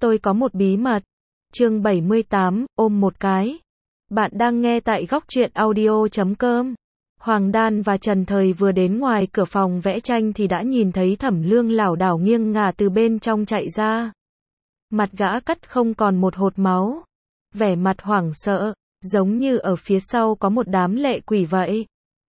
Tôi có một bí mật. Chương 78, ôm một cái. Bạn đang nghe tại góc truyện audio.com. Hoàng Đan và Trần Thời vừa đến ngoài cửa phòng vẽ tranh thì đã nhìn thấy Thẩm Lương lảo đảo nghiêng ngả từ bên trong chạy ra. Mặt gã cắt không còn một hột máu. Vẻ mặt hoảng sợ, giống như ở phía sau có một đám lệ quỷ vậy.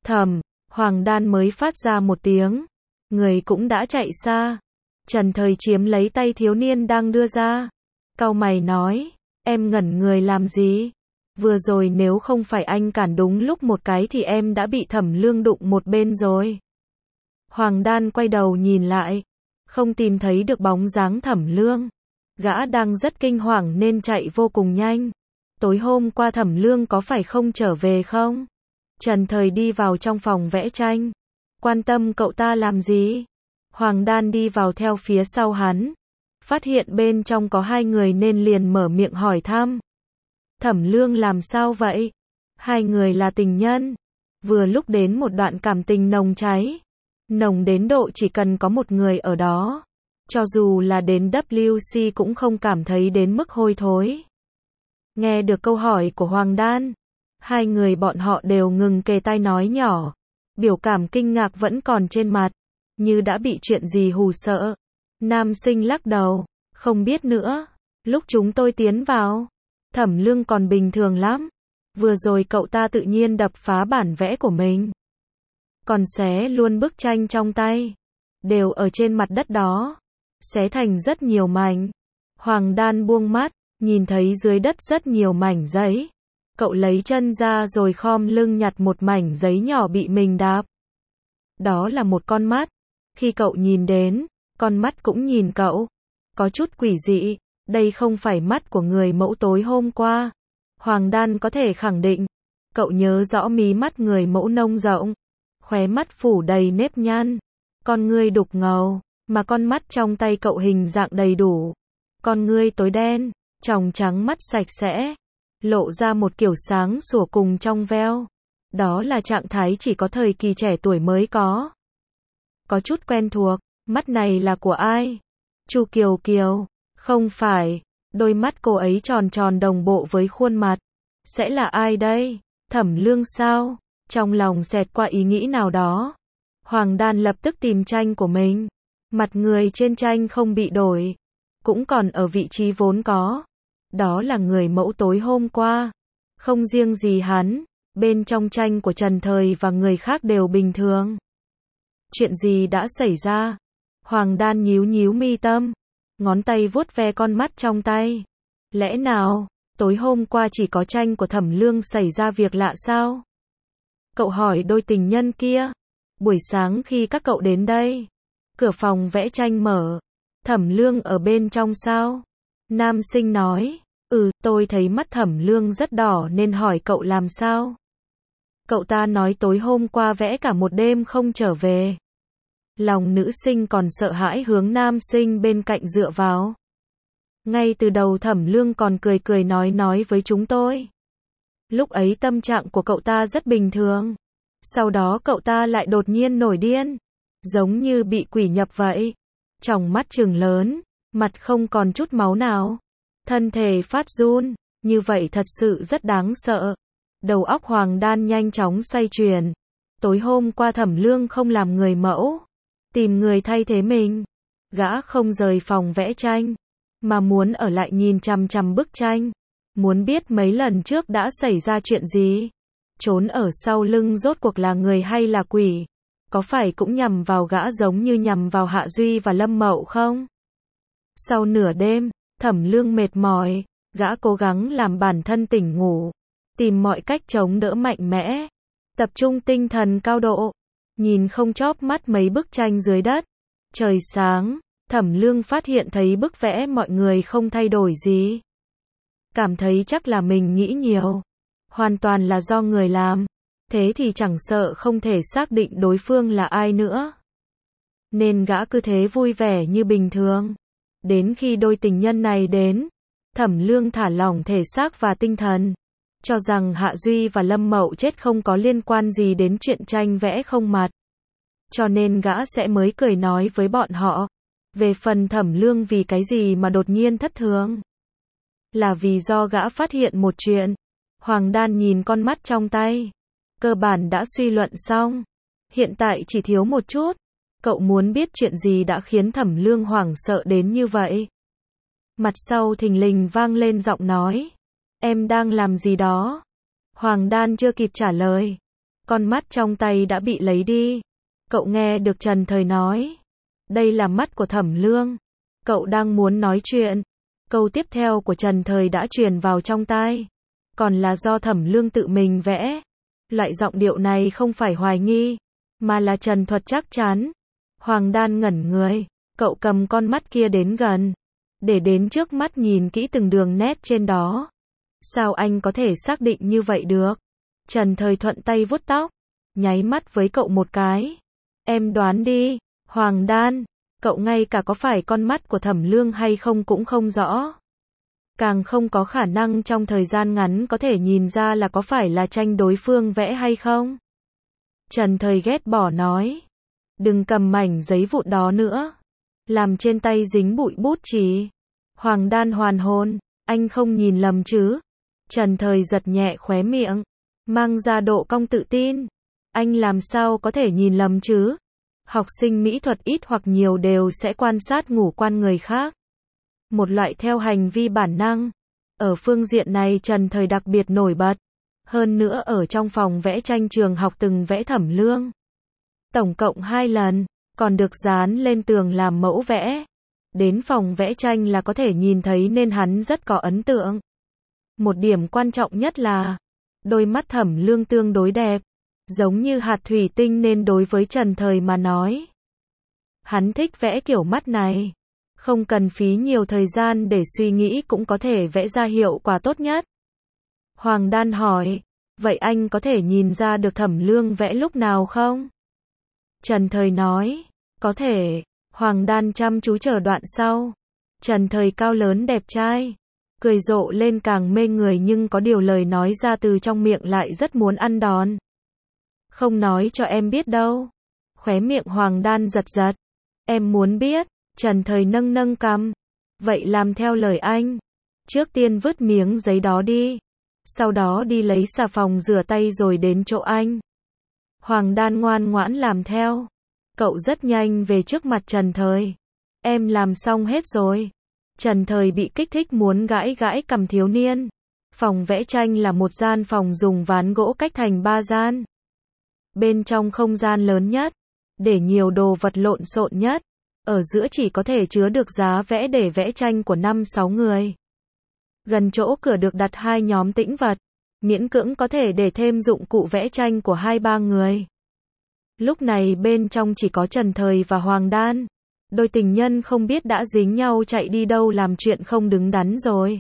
Hoàng Đan mới phát ra một tiếng. Người cũng đã chạy xa. Trần Thời chiếm lấy tay thiếu niên đang đưa ra. Cau mày nói, em ngẩn người làm gì? Vừa rồi nếu không phải anh cản đúng lúc một cái thì em đã bị Thẩm Lương đụng một bên rồi. Hoàng Đan quay đầu nhìn lại, không tìm thấy được bóng dáng Thẩm Lương. Gã đang rất kinh hoàng nên chạy vô cùng nhanh. Tối hôm qua Thẩm Lương có phải không trở về không? Trần Thời đi vào trong phòng vẽ tranh. Quan tâm cậu ta làm gì? Hoàng Đan đi vào theo phía sau hắn. Phát hiện bên trong có hai người nên liền mở miệng hỏi thăm. Thẩm Lương làm sao vậy? Hai người là tình nhân. Vừa lúc đến một đoạn cảm tình nồng cháy. Nồng đến độ chỉ cần có một người ở đó. Cho dù là đến WC cũng không cảm thấy đến mức hôi thối. Nghe được câu hỏi của Hoàng Đan. Hai người bọn họ đều ngừng kề tai nói nhỏ. Biểu cảm kinh ngạc vẫn còn trên mặt. Như đã bị chuyện gì hù sợ. Nam sinh lắc đầu. Không biết nữa. Lúc chúng tôi tiến vào. Thẩm Lương còn bình thường lắm. Vừa rồi cậu ta tự nhiên đập phá bản vẽ của mình. Còn xé luôn bức tranh trong tay. Đều ở trên mặt đất đó. Xé thành rất nhiều mảnh. Hoàng Đan buông mắt. Nhìn thấy dưới đất rất nhiều mảnh giấy. Cậu lấy chân ra rồi khom lưng nhặt một mảnh giấy nhỏ bị mình đạp. Đó là một con mắt. Khi cậu nhìn đến, con mắt cũng nhìn cậu. Có chút quỷ dị. Đây không phải mắt của người mẫu tối hôm qua. Hoàng Đan có thể khẳng định. Cậu nhớ rõ mí mắt người mẫu nông rộng. Khóe mắt phủ đầy nếp nhăn. Con ngươi đục ngầu. Mà con mắt trong tay cậu hình dạng đầy đủ. Con ngươi tối đen. Tròng trắng mắt sạch sẽ. Lộ ra một kiểu sáng sủa cùng trong veo. Đó là trạng thái chỉ có thời kỳ trẻ tuổi mới có. Có chút quen thuộc. Mắt này là của ai? Chu Kiều Kiều. Không phải. Đôi mắt cô ấy tròn tròn đồng bộ với khuôn mặt. Sẽ là ai đây? Thẩm Lương sao? Trong lòng xẹt qua ý nghĩ nào đó. Hoàng Đan lập tức tìm tranh của mình. Mặt người trên tranh không bị đổi. Cũng còn ở vị trí vốn có. Đó là người mẫu tối hôm qua. Không riêng gì hắn. Bên trong tranh của Trần Thời và người khác đều bình thường. Chuyện gì đã xảy ra? Hoàng Đan nhíu nhíu mi tâm. Ngón tay vuốt ve con mắt trong tay. Lẽ nào, tối hôm qua chỉ có tranh của Thẩm Lương xảy ra việc lạ sao? Cậu hỏi đôi tình nhân kia. Buổi sáng khi các cậu đến đây, cửa phòng vẽ tranh mở. Thẩm Lương ở bên trong sao? Nam sinh nói, tôi thấy mắt Thẩm Lương rất đỏ nên hỏi cậu làm sao? Cậu ta nói tối hôm qua vẽ cả một đêm không trở về. Lòng nữ sinh còn sợ hãi hướng nam sinh bên cạnh dựa vào. Ngay từ đầu Thẩm Lương còn cười cười nói với chúng tôi. Lúc ấy tâm trạng của cậu ta rất bình thường. Sau đó cậu ta lại đột nhiên nổi điên. Giống như bị quỷ nhập vậy. Tròng mắt trừng lớn, mặt không còn chút máu nào. Thân thể phát run, như vậy thật sự rất đáng sợ. Đầu óc Hoàng Đan nhanh chóng xoay chuyển. Tối hôm qua Thẩm Lương không làm người mẫu. Tìm người thay thế mình. Gã không rời phòng vẽ tranh. Mà muốn ở lại nhìn chằm chằm bức tranh. Muốn biết mấy lần trước đã xảy ra chuyện gì. Trốn ở sau lưng rốt cuộc là người hay là quỷ. Có phải cũng nhằm vào gã giống như nhằm vào Hạ Duy và Lâm Mậu không? Sau nửa đêm, Thẩm Lương mệt mỏi. Gã cố gắng làm bản thân tỉnh ngủ. Tìm mọi cách chống đỡ mạnh mẽ. Tập trung tinh thần cao độ. Nhìn không chóp mắt mấy bức tranh dưới đất. Trời sáng, Thẩm Lương phát hiện thấy bức vẽ mọi người không thay đổi gì. Cảm thấy chắc là mình nghĩ nhiều. Hoàn toàn là do người làm. Thế thì chẳng sợ không thể xác định đối phương là ai nữa. Nên gã cứ thế vui vẻ như bình thường. Đến khi đôi tình nhân này đến, Thẩm Lương thả lỏng thể xác và tinh thần. Cho rằng Hạ Duy và Lâm Mậu chết không có liên quan gì đến chuyện tranh vẽ không mặt. Cho nên gã sẽ mới cười nói với bọn họ. Về phần Thẩm Lương vì cái gì mà đột nhiên thất thường? Là vì do gã phát hiện một chuyện. Hoàng Đan nhìn con mắt trong tay. Cơ bản đã suy luận xong. Hiện tại chỉ thiếu một chút. Cậu muốn biết chuyện gì đã khiến Thẩm Lương hoảng sợ đến như vậy? Mặt sau thình lình vang lên giọng nói. Em đang làm gì đó? Hoàng Đan chưa kịp trả lời. Con mắt trong tay đã bị lấy đi. Cậu nghe được Trần Thời nói. Đây là mắt của Thẩm Lương. Cậu đang muốn nói chuyện. Câu tiếp theo của Trần Thời đã truyền vào trong tai. Còn là do Thẩm Lương tự mình vẽ. Loại giọng điệu này không phải hoài nghi, mà là trần thuật chắc chắn. Hoàng Đan ngẩn người. Cậu cầm con mắt kia đến gần. Để đến trước mắt nhìn kỹ từng đường nét trên đó. Sao anh có thể xác định như vậy được? Trần Thời thuận tay vuốt tóc. Nháy mắt với cậu một cái. Em đoán đi. Hoàng Đan. Cậu ngay cả có phải con mắt của Thẩm Lương hay không cũng không rõ. Càng không có khả năng trong thời gian ngắn có thể nhìn ra là có phải là tranh đối phương vẽ hay không. Trần Thời ghét bỏ nói. Đừng cầm mảnh giấy vụn đó nữa. Làm trên tay dính bụi bút chì. Hoàng Đan hoàn hồn. Anh không nhìn lầm chứ? Trần Thời giật nhẹ khóe miệng. Mang ra độ cong tự tin. Anh làm sao có thể nhìn lầm chứ? Học sinh mỹ thuật ít hoặc nhiều đều sẽ quan sát ngũ quan người khác. Một loại theo hành vi bản năng. Ở phương diện này Trần Thời đặc biệt nổi bật. Hơn nữa ở trong phòng vẽ tranh trường học từng vẽ Thẩm Lương. Tổng cộng 2 lần, còn được dán lên tường làm mẫu vẽ. Đến phòng vẽ tranh là có thể nhìn thấy nên hắn rất có ấn tượng. Một điểm quan trọng nhất là đôi mắt Thẩm Lương tương đối đẹp, giống như hạt thủy tinh nên đối với Trần Thời mà nói. Hắn thích vẽ kiểu mắt này. Không cần phí nhiều thời gian để suy nghĩ cũng có thể vẽ ra hiệu quả tốt nhất. Hoàng Đan hỏi, vậy anh có thể nhìn ra được Thẩm Lương vẽ lúc nào không? Trần Thời nói, có thể. Hoàng Đan chăm chú chờ đoạn sau. Trần Thời cao lớn đẹp trai, cười rộ lên càng mê người nhưng có điều lời nói ra từ trong miệng lại rất muốn ăn đòn. Không nói cho em biết đâu. Khóe miệng Hoàng Đan giật giật. Em muốn biết. Trần Thời nâng nâng cằm. Vậy làm theo lời anh. Trước tiên vứt miếng giấy đó đi. Sau đó đi lấy xà phòng rửa tay rồi đến chỗ anh. Hoàng Đan ngoan ngoãn làm theo. Cậu rất nhanh về trước mặt Trần Thời. Em làm xong hết rồi. Trần Thời bị kích thích muốn gãi gãi cằm thiếu niên. Phòng vẽ tranh là một gian phòng dùng ván gỗ cách thành 3 gian. Bên trong không gian lớn nhất, để nhiều đồ vật lộn xộn nhất. Ở giữa chỉ có thể chứa được giá vẽ để vẽ tranh của 5-6 người. Gần chỗ cửa được đặt 2 nhóm tĩnh vật. Miễn cưỡng có thể để thêm dụng cụ vẽ tranh của 2-3 người. Lúc này bên trong chỉ có Trần Thời và Hoàng Đan. Đôi tình nhân không biết đã dính nhau chạy đi đâu làm chuyện không đứng đắn rồi.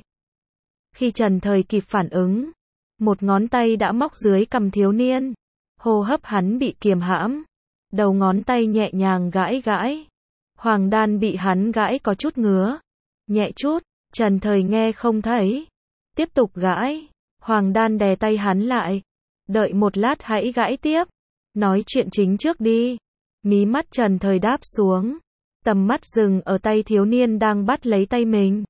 Khi Trần Thời kịp phản ứng, một ngón tay đã móc dưới cằm thiếu niên. Hô hấp hắn bị kiềm hãm. Đầu ngón tay nhẹ nhàng gãi gãi. Hoàng Đan bị hắn gãi có chút ngứa. Nhẹ chút, Trần Thời nghe không thấy. Tiếp tục gãi. Hoàng Đan đè tay hắn lại. Đợi một lát hãy gãi tiếp. Nói chuyện chính trước đi. Mí mắt Trần Thời đáp xuống. Tầm mắt dừng ở tay thiếu niên đang bắt lấy tay mình.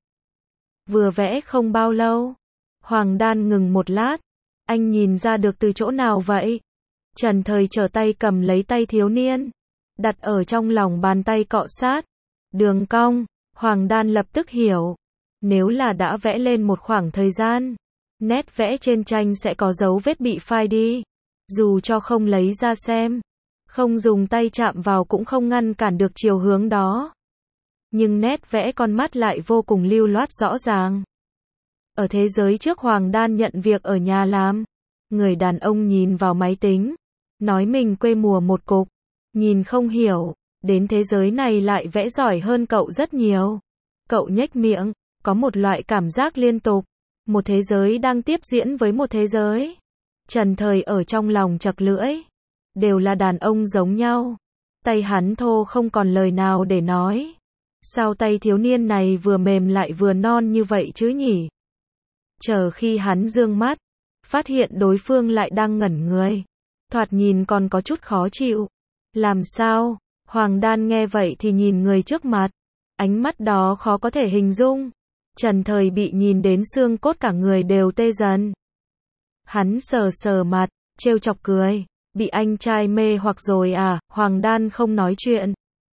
Vừa vẽ không bao lâu. Hoàng Đan ngừng một lát. Anh nhìn ra được từ chỗ nào vậy? Trần Thời trở tay cầm lấy tay thiếu niên. Đặt ở trong lòng bàn tay cọ sát. Đường cong. Hoàng Đan lập tức hiểu. Nếu là đã vẽ lên một khoảng thời gian, nét vẽ trên tranh sẽ có dấu vết bị phai đi. Dù cho không lấy ra xem, không dùng tay chạm vào cũng không ngăn cản được chiều hướng đó. Nhưng nét vẽ con mắt lại vô cùng lưu loát rõ ràng. Ở thế giới trước Hoàng Đan nhận việc ở nhà làm, người đàn ông nhìn vào máy tính, nói mình quê mùa một cục, nhìn không hiểu, đến thế giới này lại vẽ giỏi hơn cậu rất nhiều. Cậu nhếch miệng, có một loại cảm giác liên tục, một thế giới đang tiếp diễn với một thế giới. Trần Thời ở trong lòng chật lưỡi, đều là đàn ông giống nhau. Tay hắn thô không còn lời nào để nói. Sao tay thiếu niên này vừa mềm lại vừa non như vậy chứ nhỉ? Chờ khi hắn dương mắt, phát hiện đối phương lại đang ngẩn người. Thoạt nhìn còn có chút khó chịu. Làm sao? Hoàng Đan nghe vậy thì nhìn người trước mặt. Ánh mắt đó khó có thể hình dung. Trần Thời bị nhìn đến xương cốt cả người đều tê dần. Hắn sờ sờ mặt, trêu chọc cười. Bị anh trai mê hoặc rồi à? Hoàng Đan không nói chuyện.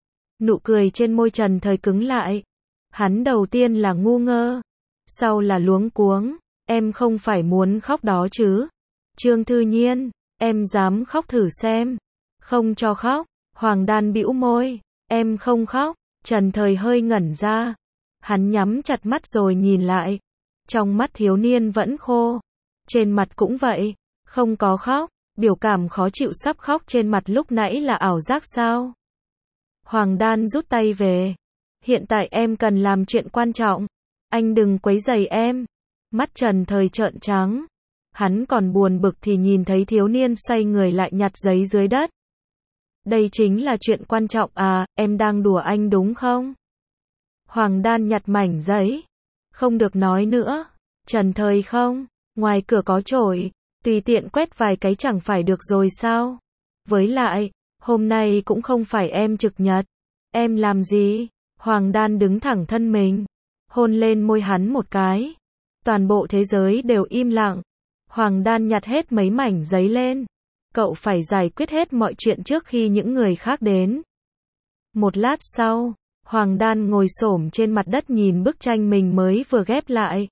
Nụ cười trên môi Trần Thời cứng lại. Hắn đầu tiên là ngu ngơ, sau là luống cuống. Em không phải muốn khóc đó chứ? Trương Thư Nhiên, em dám khóc thử xem. Không cho khóc. Hoàng Đan bĩu môi. Em không khóc. Trần Thời hơi ngẩn ra. Hắn nhắm chặt mắt rồi nhìn lại. Trong mắt thiếu niên vẫn khô. Trên mặt cũng vậy. Không có khóc. Biểu cảm khó chịu sắp khóc trên mặt lúc nãy là ảo giác sao? Hoàng Đan rút tay về. Hiện tại em cần làm chuyện quan trọng. Anh đừng quấy rầy em. Mắt Trần Thời trợn trắng. Hắn còn buồn bực thì nhìn thấy thiếu niên xoay người lại nhặt giấy dưới đất. Đây chính là chuyện quan trọng à, em đang đùa anh đúng không? Hoàng Đan nhặt mảnh giấy. Không được nói nữa. Trần Thời không, ngoài cửa có chổi, tùy tiện quét vài cái chẳng phải được rồi sao? Với lại, hôm nay cũng không phải em trực nhật. Em làm gì? Hoàng Đan đứng thẳng thân mình, hôn lên môi hắn một cái. Toàn bộ thế giới đều im lặng. Hoàng Đan nhặt hết mấy mảnh giấy lên. Cậu phải giải quyết hết mọi chuyện trước khi những người khác đến. Một lát sau, Hoàng Đan ngồi xổm trên mặt đất nhìn bức tranh mình mới vừa ghép lại.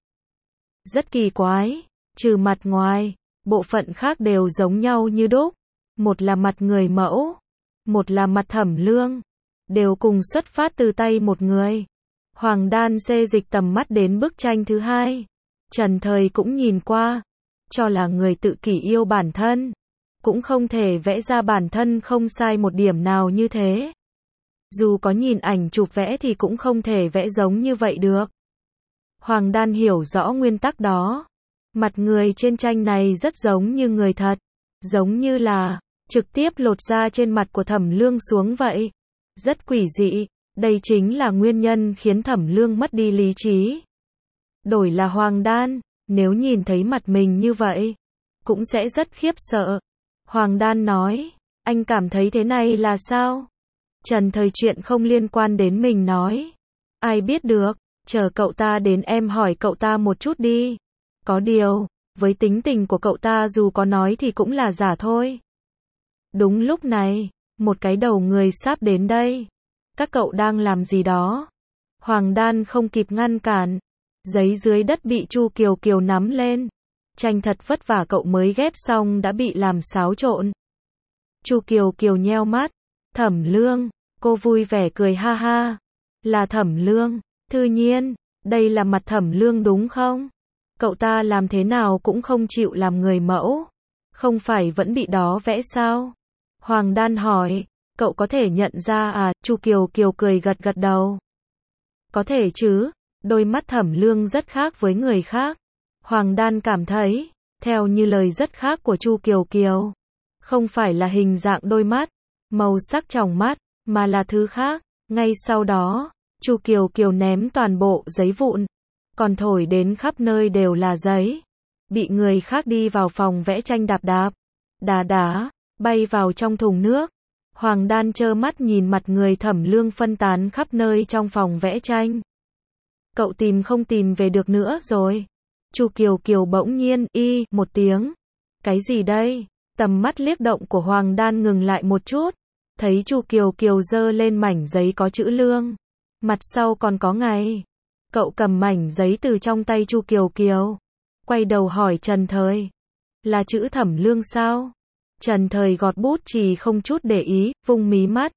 Rất kỳ quái, trừ mặt ngoài, bộ phận khác đều giống nhau như đúc. Một là mặt người mẫu, một là mặt Thẩm Lương, đều cùng xuất phát từ tay một người. Hoàng Đan xê dịch tầm mắt đến bức tranh thứ hai. Trần Thời cũng nhìn qua, cho là người tự kỷ yêu bản thân, cũng không thể vẽ ra bản thân không sai một điểm nào như thế. Dù có nhìn ảnh chụp vẽ thì cũng không thể vẽ giống như vậy được. Hoàng Đan hiểu rõ nguyên tắc đó. Mặt người trên tranh này rất giống như người thật, giống như là trực tiếp lột da trên mặt của Thẩm Lương xuống vậy. Rất quỷ dị, đây chính là nguyên nhân khiến Thẩm Lương mất đi lý trí. Đổi là Hoàng Đan, nếu nhìn thấy mặt mình như vậy, cũng sẽ rất khiếp sợ. Hoàng Đan nói, anh cảm thấy thế này là sao? Trần Thời chuyện không liên quan đến mình nói. Ai biết được, chờ cậu ta đến em hỏi cậu ta một chút đi. Có điều, với tính tình của cậu ta dù có nói thì cũng là giả thôi. Đúng lúc này, một cái đầu người sắp đến đây. Các cậu đang làm gì đó? Hoàng Đan không kịp ngăn cản. Giấy dưới đất bị Chu Kiều Kiều nắm lên. Tranh thật vất vả cậu mới ghép xong đã bị làm xáo trộn. Chu Kiều Kiều nheo mắt. Thẩm Lương, cô vui vẻ cười ha ha. Là Thẩm Lương, Thư Nhiên, đây là mặt Thẩm Lương đúng không? Cậu ta làm thế nào cũng không chịu làm người mẫu. Không phải vẫn bị đó vẽ sao? Hoàng Đan hỏi, cậu có thể nhận ra à? Chu Kiều Kiều cười gật gật đầu. Có thể chứ, đôi mắt Thẩm Lương rất khác với người khác. Hoàng Đan cảm thấy, theo như lời rất khác của Chu Kiều Kiều, không phải là hình dạng đôi mắt, màu sắc tròng mắt, mà là thứ khác. Ngay sau đó, Chu Kiều Kiều ném toàn bộ giấy vụn, còn thổi đến khắp nơi đều là giấy. Bị người khác đi vào phòng vẽ tranh đạp đạp, đá đá, bay vào trong thùng nước. Hoàng Đan trơ mắt nhìn mặt người Thẩm Lương phân tán khắp nơi trong phòng vẽ tranh. Cậu tìm không tìm về được nữa rồi. Chu Kiều Kiều bỗng nhiên một tiếng. Cái gì đây? Tầm mắt liếc động của Hoàng Đan ngừng lại một chút. Thấy Chu Kiều Kiều giơ lên mảnh giấy có chữ Lương. Mặt sau còn có ngày. Cậu cầm mảnh giấy từ trong tay Chu Kiều Kiều. Quay đầu hỏi Trần Thời. Là chữ Thẩm Lương sao? Trần Thời gọt bút chì không chút để ý, vung mí mắt.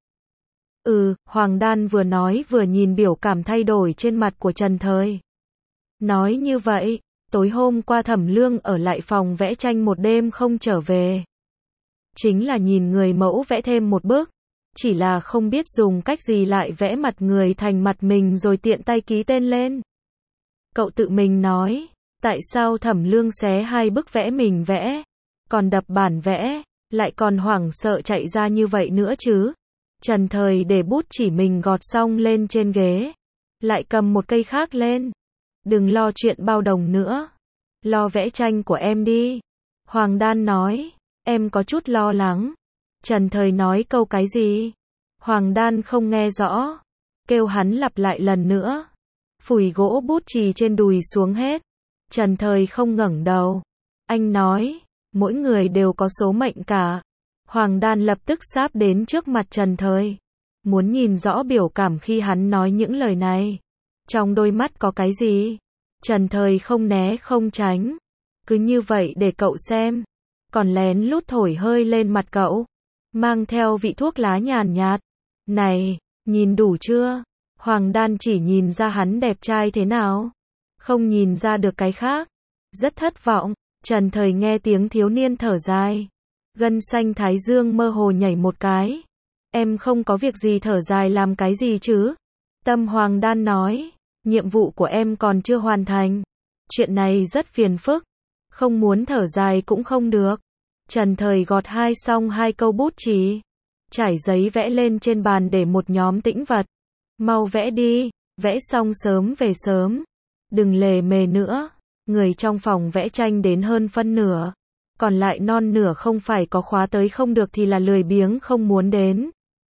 Hoàng Đan vừa nói vừa nhìn biểu cảm thay đổi trên mặt của Trần Thời. Nói như vậy, tối hôm qua Thẩm Lương ở lại phòng vẽ tranh một đêm không trở về. Chính là nhìn người mẫu vẽ thêm một bức. Chỉ là không biết dùng cách gì lại vẽ mặt người thành mặt mình rồi tiện tay ký tên lên. Cậu tự mình nói, tại sao Thẩm Lương xé hai bức vẽ mình vẽ, còn đập bản vẽ, lại còn hoảng sợ chạy ra như vậy nữa chứ? Trần Thời để bút chỉ mình gọt xong lên trên ghế, lại cầm một cây khác lên. Đừng lo chuyện bao đồng nữa, lo vẽ tranh của em đi. Hoàng Đan nói, em có chút lo lắng. Trần Thời nói câu cái gì? Hoàng Đan không nghe rõ. kêu hắn lặp lại lần nữa. Phủi gỗ bút chì trên đùi xuống hết. Trần Thời không ngẩng đầu. Anh nói, mỗi người đều có số mệnh cả. Hoàng Đan lập tức sáp đến trước mặt Trần Thời. Muốn nhìn rõ biểu cảm khi hắn nói những lời này. Trong đôi mắt có cái gì? Trần Thời không né không tránh. Cứ như vậy để cậu xem. Còn lén lút thổi hơi lên mặt cậu. Mang theo vị thuốc lá nhàn nhạt. Này, nhìn đủ chưa? Hoàng Đan chỉ nhìn ra hắn đẹp trai thế nào. Không nhìn ra được cái khác. Rất thất vọng. Trần Thời nghe tiếng thiếu niên thở dài. Gân xanh thái dương mơ hồ nhảy một cái. Em không có việc gì thở dài làm cái gì chứ? Tâm Hoàng Đan nói. Nhiệm vụ của em còn chưa hoàn thành. Chuyện này rất phiền phức. Không muốn thở dài cũng không được. Trần Thời gọt xong hai câu bút chì. Trải giấy vẽ lên trên bàn để một nhóm tĩnh vật. Mau vẽ đi, vẽ xong sớm về sớm. Đừng lề mề nữa. Người trong phòng vẽ tranh đến hơn phân nửa. Còn lại non nửa không phải có khóa tới không được thì là lười biếng không muốn đến.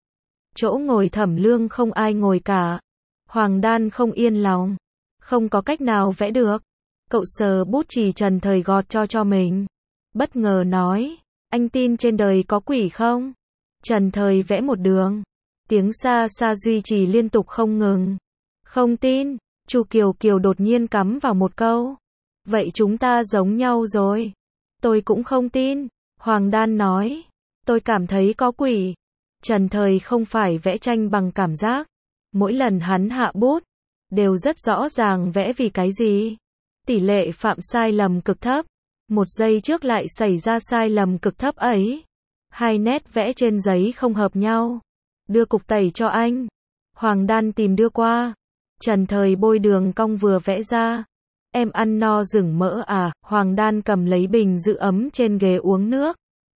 Chỗ ngồi Thẩm Lương không ai ngồi cả. Hoàng Đan không yên lòng. Không có cách nào vẽ được. Cậu sờ bút chì Trần Thời gọt cho mình. Bất ngờ nói, anh tin trên đời có quỷ không? Trần Thời vẽ một đường. Tiếng xa xa duy trì liên tục không ngừng. Không tin, Chu Kiều Kiều đột nhiên cắm vào một câu. Vậy chúng ta giống nhau rồi. Tôi cũng không tin. Hoàng Đan nói, tôi cảm thấy có quỷ. Trần Thời không phải vẽ tranh bằng cảm giác. Mỗi lần hắn hạ bút, đều rất rõ ràng vẽ vì cái gì. Tỷ lệ phạm sai lầm cực thấp. Một giây trước lại xảy ra sai lầm cực thấp ấy. Hai nét vẽ trên giấy không hợp nhau. Đưa cục tẩy cho anh. Hoàng Đan tìm đưa qua. Trần Thời bôi đường cong vừa vẽ ra. Em ăn no rừng mỡ à? Hoàng Đan cầm lấy bình giữ ấm trên ghế uống nước.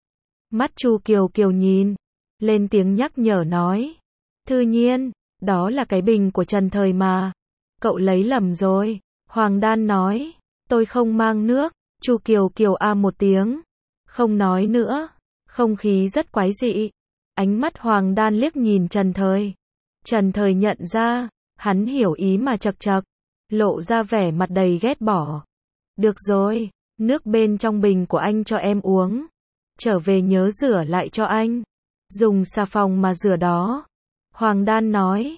Mắt Chu Kiều Kiều nhìn. Lên tiếng nhắc nhở nói. Thư Nhiên, đó là cái bình của Trần Thời mà. Cậu lấy lầm rồi. Hoàng Đan nói. Tôi không mang nước. Chu Kiều Kiều a một tiếng. Không nói nữa. Không khí rất quái dị. Ánh mắt Hoàng Đan liếc nhìn Trần Thời. Trần Thời nhận ra. Hắn hiểu ý mà chậc chậc. Lộ ra vẻ mặt đầy ghét bỏ. Được rồi. Nước bên trong bình của anh cho em uống. Trở về nhớ rửa lại cho anh. Dùng xà phòng mà rửa đó. Hoàng Đan nói.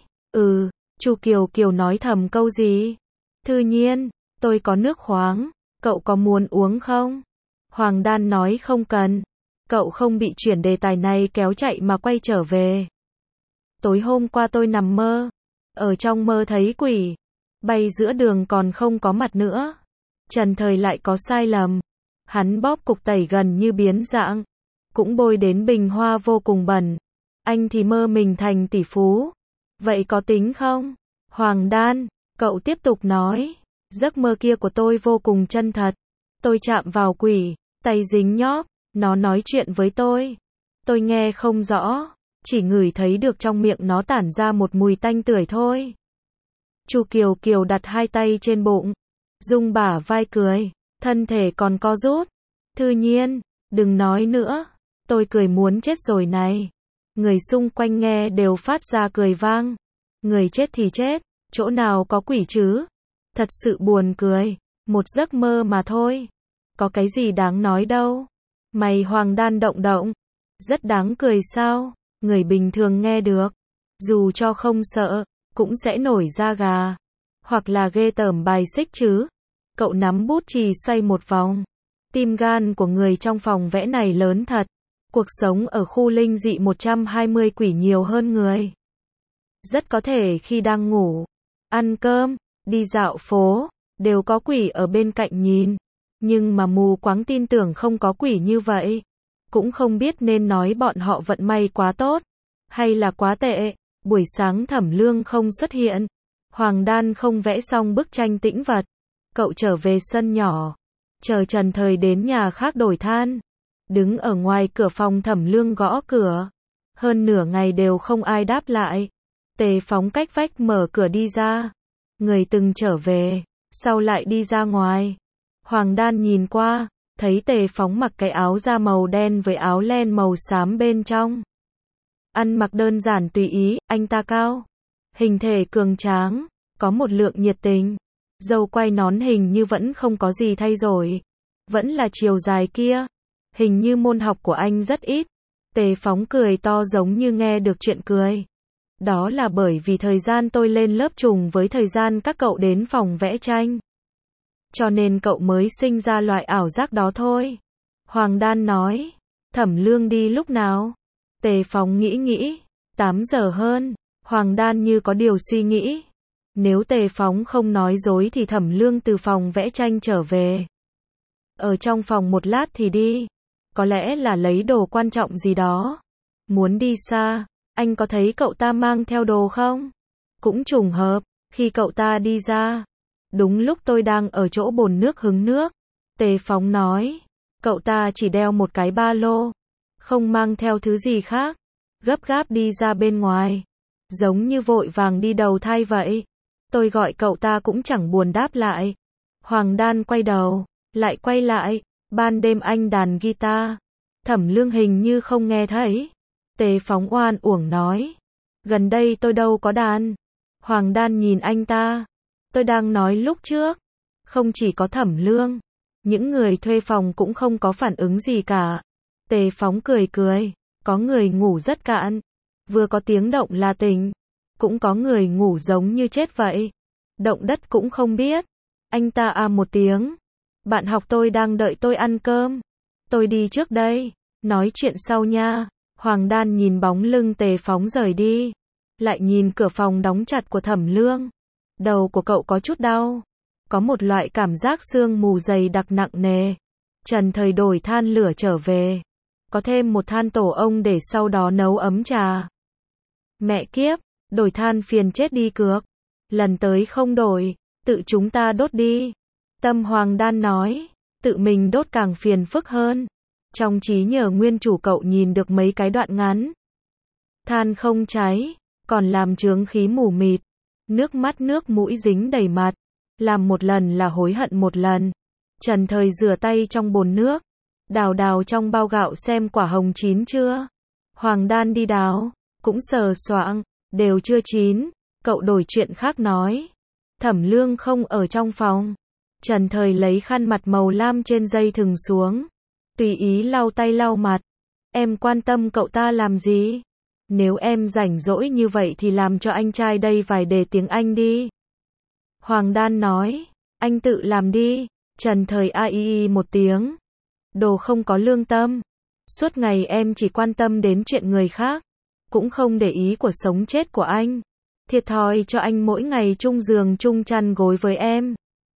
Chu Kiều Kiều nói thầm câu gì? Thư Nhiên, tôi có nước khoáng. Cậu có muốn uống không? Hoàng Đan nói không cần. Cậu không bị chuyển đề tài này kéo chạy mà quay trở về. Tối hôm qua tôi nằm mơ. Ở trong mơ thấy quỷ. Bay giữa đường còn không có mặt nữa. Trần Thời lại có sai lầm. Hắn bóp cục tẩy gần như biến dạng. Cũng bôi đến bình hoa vô cùng bẩn. Anh thì mơ mình thành tỷ phú. Vậy có tính không? Hoàng Đan, cậu tiếp tục nói. Giấc mơ kia của tôi vô cùng chân thật. Tôi chạm vào quỷ, tay dính nhóp, nó nói chuyện với tôi. Tôi nghe không rõ, chỉ ngửi thấy được trong miệng nó tản ra một mùi tanh tưởi thôi. Chu Kiều Kiều đặt hai tay trên bụng, rung bả vai cười, thân thể còn co rút. Thư Nhiên, đừng nói nữa, tôi cười muốn chết rồi này. Người xung quanh nghe đều phát ra cười vang. Người chết thì chết, chỗ nào có quỷ chứ? Thật sự buồn cười, một giấc mơ mà thôi. Có cái gì đáng nói đâu. Mày Hoàng Đan động động. Rất đáng cười sao? Người bình thường nghe được. Dù cho không sợ, cũng sẽ nổi da gà. Hoặc là ghê tởm bài xích chứ. Cậu nắm bút chì xoay một vòng. Tim gan của người trong phòng vẽ này lớn thật. Cuộc sống ở khu linh dị 120 quỷ nhiều hơn người. Rất có thể khi đang ngủ, ăn cơm, đi dạo phố, đều có quỷ ở bên cạnh nhìn. Nhưng mà mù quáng tin tưởng không có quỷ như vậy. Cũng không biết nên nói bọn họ vận may quá tốt, hay là quá tệ. Buổi sáng Thẩm Lương không xuất hiện. Hoàng Đan không vẽ xong bức tranh tĩnh vật. Cậu trở về sân nhỏ. Chờ Trần Thời đến nhà khác đổi than. Đứng ở ngoài cửa phòng Thẩm Lương gõ cửa. Hơn nửa ngày đều không ai đáp lại. Tề Phóng cách vách mở cửa đi ra. Người từng trở về, sau lại đi ra ngoài. Hoàng Đan nhìn qua, thấy Tề Phóng mặc cái áo da màu đen với áo len màu xám bên trong. Ăn mặc đơn giản tùy ý, anh ta cao. Hình thể cường tráng, có một lượng nhiệt tình. Dâu quay nón hình như vẫn không có gì thay đổi. Vẫn là chiều dài kia. Hình như môn học của anh rất ít. Tề Phóng cười to giống như nghe được chuyện cười. Đó là bởi vì thời gian tôi lên lớp trùng với thời gian các cậu đến phòng vẽ tranh. Cho nên cậu mới sinh ra loại ảo giác đó thôi. Hoàng Đan nói. Thẩm Lương đi lúc nào? Tề Phóng nghĩ. 8 giờ hơn. Hoàng Đan như có điều suy nghĩ. Nếu Tề Phóng không nói dối thì Thẩm Lương từ phòng vẽ tranh trở về. Ở trong phòng một lát thì đi. Có lẽ là lấy đồ quan trọng gì đó. Muốn đi xa. Anh có thấy cậu ta mang theo đồ không? Cũng trùng hợp. Khi cậu ta đi ra. Đúng lúc tôi đang ở chỗ bồn nước hứng nước. Tề Phóng nói. Cậu ta chỉ đeo một cái ba lô. Không mang theo thứ gì khác. Gấp gáp đi ra bên ngoài. Giống như vội vàng đi đầu thai vậy. Tôi gọi cậu ta cũng chẳng buồn đáp lại. Hoàng Đan quay đầu. Lại quay lại. Ban đêm anh đàn guitar. Thẩm Lương hình như không nghe thấy. Tề Phóng oan uổng nói. Gần đây tôi đâu có đàn. Hoàng Đan nhìn anh ta. Tôi đang nói lúc trước. Không chỉ có Thẩm Lương. Những người thuê phòng cũng không có phản ứng gì cả. Tề Phóng cười. Có người ngủ rất cạn. Vừa có tiếng động là tỉnh. Cũng có người ngủ giống như chết vậy. Động đất cũng không biết. Anh ta một tiếng. Bạn học tôi đang đợi tôi ăn cơm. Tôi đi trước đây. Nói chuyện sau nha. Hoàng Đan nhìn bóng lưng Tề Phóng rời đi. Lại nhìn cửa phòng đóng chặt của Thẩm Lương. Đầu của cậu có chút đau. Có một loại cảm giác sương mù dày đặc nặng nề. Trần Thời đổi than lửa trở về. Có thêm một than tổ ong để sau đó nấu ấm trà. Mẹ kiếp, đổi than phiền chết đi cược. Lần tới không đổi, tự chúng ta đốt đi. Tâm Hoàng Đan nói, tự mình đốt càng phiền phức hơn. Trong trí nhớ nguyên chủ cậu nhìn được mấy cái đoạn ngắn. Than không cháy, còn làm chướng khí mù mịt. Nước mắt nước mũi dính đầy mặt. Làm một lần là hối hận một lần. Trần Thời rửa tay trong bồn nước. Đào trong bao gạo xem quả hồng chín chưa. Hoàng Đan đi đào, cũng sờ soạng, đều chưa chín. Cậu đổi chuyện khác nói. Thẩm Lương không ở trong phòng. Trần Thời lấy khăn mặt màu lam trên dây thừng xuống. Tùy ý lau tay lau mặt. Em quan tâm cậu ta làm gì? Nếu em rảnh rỗi như vậy thì làm cho anh trai đây vài đề tiếng Anh đi. Hoàng Đan nói. Anh tự làm đi. Trần Thời một tiếng. Đồ không có lương tâm. Suốt ngày em chỉ quan tâm đến chuyện người khác. Cũng không để ý cuộc sống chết của anh. Thiệt thòi cho anh mỗi ngày chung giường chung chăn gối với em.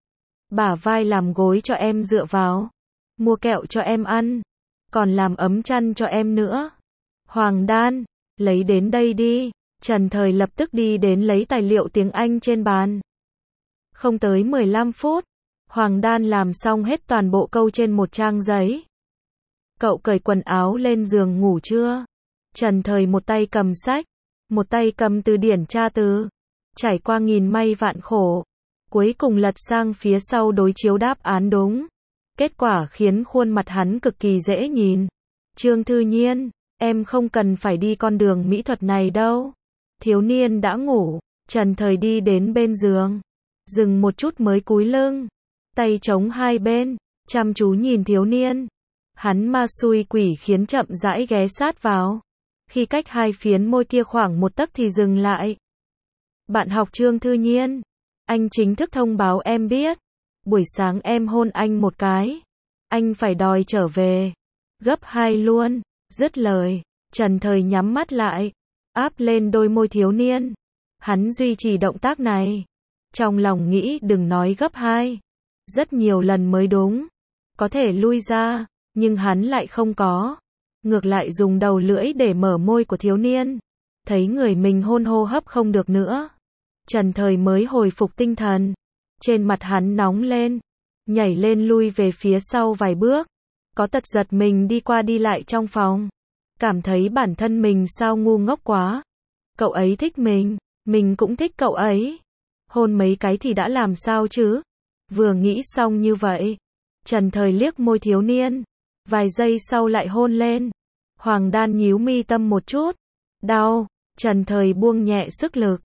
Bả vai làm gối cho em dựa vào. Mua kẹo cho em ăn. Còn làm ấm chăn cho em nữa. Hoàng Đan, lấy đến đây đi. Trần Thời lập tức đi đến lấy tài liệu tiếng Anh trên bàn. Không tới 15 phút. Hoàng Đan làm xong hết toàn bộ câu trên một trang giấy. Cậu cởi quần áo lên giường ngủ chưa? Trần Thời một tay cầm sách, một tay cầm từ điển tra từ. Trải qua nghìn may vạn khổ. Cuối cùng lật sang phía sau đối chiếu đáp án đúng. Kết quả khiến khuôn mặt hắn cực kỳ dễ nhìn. Trương Thư Nhiên, em không cần phải đi con đường mỹ thuật này đâu. Thiếu niên đã ngủ. Trần Thời đi đến bên giường. Dừng một chút mới cúi lưng. Tay chống hai bên, chăm chú nhìn thiếu niên. Hắn ma xui quỷ khiến chậm rãi ghé sát vào. Khi cách hai phiến môi kia khoảng một tấc thì dừng lại. Bạn học Trương Thư Nhiên, anh chính thức thông báo em biết. Buổi sáng em hôn anh một cái. Anh phải đòi trở về. Gấp 2 luôn. Dứt lời, Trần Thời nhắm mắt lại. Áp lên đôi môi thiếu niên. Hắn duy trì động tác này. Trong lòng nghĩ đừng nói gấp 2. Rất nhiều lần mới đúng. Có thể lui ra, nhưng hắn lại không có. Ngược lại dùng đầu lưỡi để mở môi của thiếu niên. Thấy người mình hôn hô hấp không được nữa. Trần Thời mới hồi phục tinh thần. Trên mặt hắn nóng lên. Nhảy lên lui về phía sau vài bước. Có tật giật mình đi qua đi lại trong phòng. Cảm thấy bản thân mình sao ngu ngốc quá. Cậu ấy thích mình cũng thích cậu ấy. Hôn mấy cái thì đã làm sao chứ? Vừa nghĩ xong như vậy. Trần Thời liếc môi thiếu niên. Vài giây sau lại hôn lên. Hoàng Đan nhíu mi tâm một chút. Đau. Trần Thời buông nhẹ sức lực.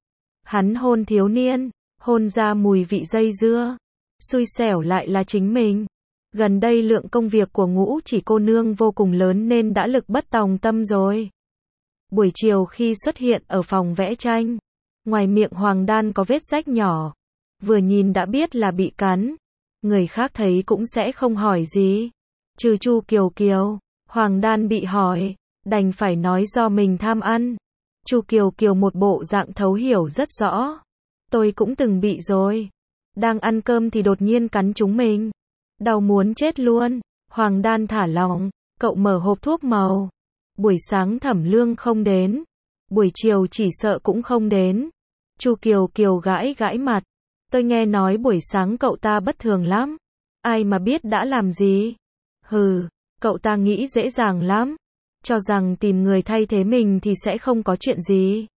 Hắn hôn thiếu niên, hôn ra mùi vị dây dưa. Xui xẻo lại là chính mình. Gần đây lượng công việc của Ngũ Chỉ cô nương vô cùng lớn nên đã lực bất tòng tâm rồi. Buổi chiều khi xuất hiện ở phòng vẽ tranh, ngoài miệng Hoàng Đan có vết rách nhỏ, vừa nhìn đã biết là bị cắn. Người khác thấy cũng sẽ không hỏi gì. Trừ Chu Kiều Kiều, Hoàng Đan bị hỏi, đành phải nói do mình tham ăn. Chu Kiều Kiều một bộ dạng thấu hiểu rất rõ. Tôi cũng từng bị rồi. Đang ăn cơm thì đột nhiên cắn chúng mình. Đau muốn chết luôn. Hoàng Đan thả lỏng, cậu mở hộp thuốc màu. Buổi sáng Thẩm Lương không đến. Buổi chiều chỉ sợ cũng không đến. Chu Kiều Kiều gãi gãi mặt. Tôi nghe nói buổi sáng cậu ta bất thường lắm. Ai mà biết đã làm gì. Hừ, cậu ta nghĩ dễ dàng lắm. Cho rằng tìm người thay thế mình thì sẽ không có chuyện gì.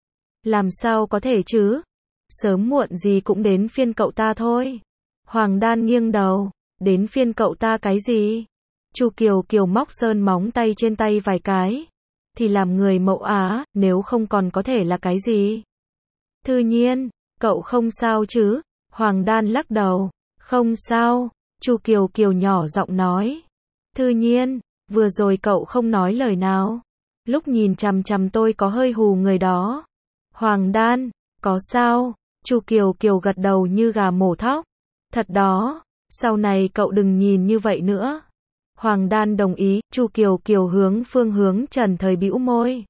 Làm sao có thể chứ? Sớm muộn gì cũng đến phiên cậu ta thôi. Hoàng Đan nghiêng đầu. Đến phiên cậu ta cái gì? Chu Kiều Kiều móc sơn móng tay trên tay vài cái. Thì làm người mẫu á, nếu không còn có thể là cái gì? Thư Nhiên, cậu không sao chứ? Hoàng Đan lắc đầu. Không sao. Chu Kiều Kiều nhỏ giọng nói. Thư Nhiên, vừa rồi cậu không nói lời nào. Lúc nhìn chằm chằm tôi có hơi hù người đó. Hoàng Đan, có sao? Chu Kiều Kiều gật đầu như gà mổ thóc. Thật đó, sau này cậu đừng nhìn như vậy nữa. Hoàng Đan đồng ý. Chu Kiều Kiều hướng phương hướng Trần Thời bĩu môi.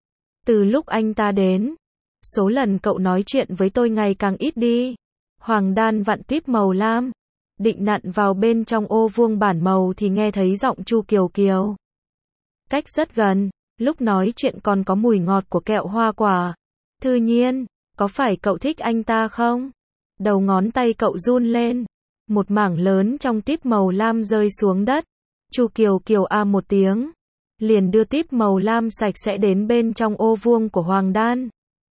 Từ lúc anh ta đến, số lần cậu nói chuyện với tôi ngày càng ít đi. Hoàng Đan vặn típ màu lam, định nặn vào bên trong ô vuông bản màu thì nghe thấy giọng Chu Kiều Kiều. Cách rất gần, lúc nói chuyện còn có mùi ngọt của kẹo hoa quả. Thư Nhiên, có phải cậu thích anh ta không? Đầu ngón tay cậu run lên, một mảng lớn trong típ màu lam rơi xuống đất. Chu Kiều Kiều a một tiếng, liền đưa típ màu lam sạch sẽ đến bên trong ô vuông của Hoàng Đan.